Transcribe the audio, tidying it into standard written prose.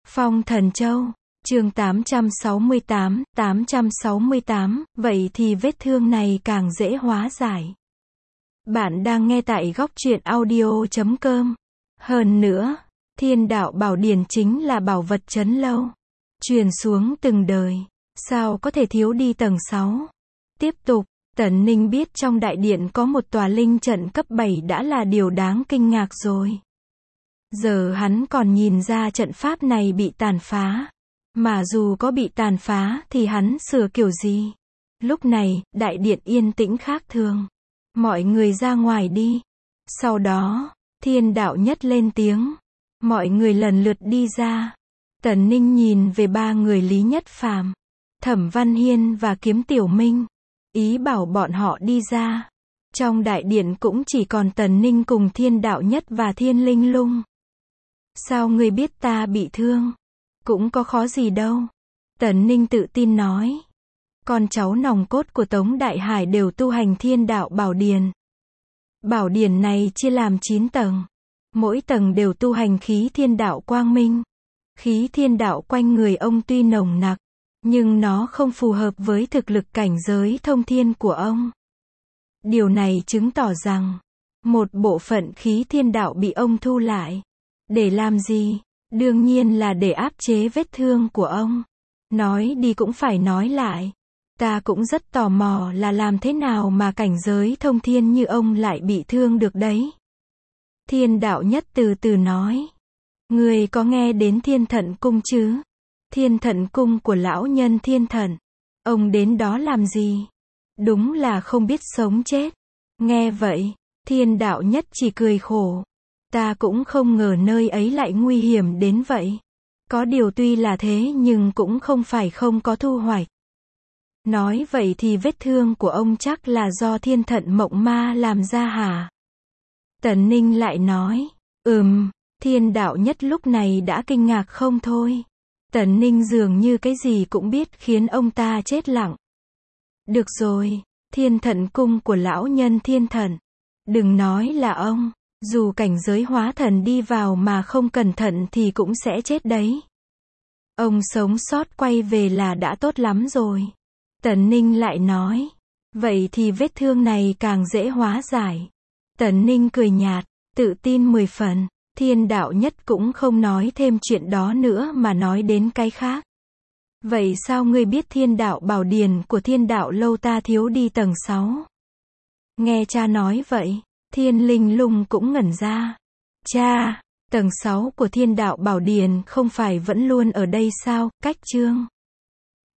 Phong Thần Châu, chương 868, vậy thì vết thương này càng dễ hóa giải. Bạn đang nghe tại góc truyện audio.com. Hơn nữa, Thiên Đạo Bảo Điển chính là bảo vật trấn lâu, truyền xuống từng đời, sao có thể thiếu đi tầng 6. Tiếp tục, Tần Ninh biết trong đại điện có một tòa linh trận cấp 7 đã là điều đáng kinh ngạc rồi. Giờ hắn còn nhìn ra trận pháp này bị tàn phá. Mà dù có bị tàn phá thì hắn sửa kiểu gì? Lúc này, đại điện yên tĩnh khác thường. Mọi người ra ngoài đi. Sau đó, Thiên Đạo Nhất lên tiếng. Mọi người lần lượt đi ra. Tần Ninh nhìn về ba người Lý Nhất Phàm, Thẩm Văn Hiên và Kiếm Tiểu Minh. Ý bảo bọn họ đi ra. Trong đại điện cũng chỉ còn Tần Ninh cùng Thiên Đạo Nhất và Thiên Linh Lung. Sao ngươi biết ta bị thương? Cũng có khó gì đâu. Tần Ninh tự tin nói. Con cháu nòng cốt của Tống Đại Hải đều tu hành Thiên Đạo Bảo Điển. Bảo Điển này chia làm 9 tầng. Mỗi tầng đều tu hành khí Thiên Đạo Quang Minh. Khí Thiên Đạo quanh người ông tuy nồng nặc, nhưng nó không phù hợp với thực lực cảnh giới thông thiên của ông. Điều này chứng tỏ rằng, một bộ phận khí Thiên Đạo bị ông thu lại. Để làm gì? Đương nhiên là để áp chế vết thương của ông. Nói đi cũng phải nói lại. Ta cũng rất tò mò là làm thế nào mà cảnh giới thông thiên như ông lại bị thương được đấy. Thiên Đạo Nhất từ từ nói. Người có nghe đến Thiên Thận Cung chứ? Thiên Thận Cung của lão nhân Thiên Thận. Ông đến đó làm gì? Đúng là không biết sống chết. Nghe vậy, Thiên Đạo Nhất chỉ cười khổ. Ta cũng không ngờ nơi ấy lại nguy hiểm đến vậy. Có điều tuy là thế nhưng cũng không phải không có thu hoạch. Nói vậy thì vết thương của ông chắc là do Thiên Thận Mộng Ma làm ra hả? Tần Ninh lại nói. Thiên Đạo Nhất lúc này đã kinh ngạc không thôi. Tần Ninh dường như cái gì cũng biết khiến ông ta chết lặng. Được rồi, Thiên Thận Cung của lão nhân Thiên Thận. Đừng nói là ông. Dù cảnh giới hóa thần đi vào mà không cẩn thận thì cũng sẽ chết đấy. Ông sống sót quay về là đã tốt lắm rồi. Tần Ninh lại nói. Vậy thì vết thương này càng dễ hóa giải. Tần Ninh cười nhạt, tự tin 10 phần. Thiên Đạo Nhất cũng không nói thêm chuyện đó nữa mà nói đến cái khác. Vậy sao ngươi biết Thiên Đạo Bảo Điển của Thiên Đạo Lâu ta thiếu đi tầng 6? Nghe cha nói vậy. Thiên Linh Lung cũng ngẩn ra. Cha, tầng 6 của Thiên Đạo Bảo Điển không phải vẫn luôn ở đây sao? Cách chương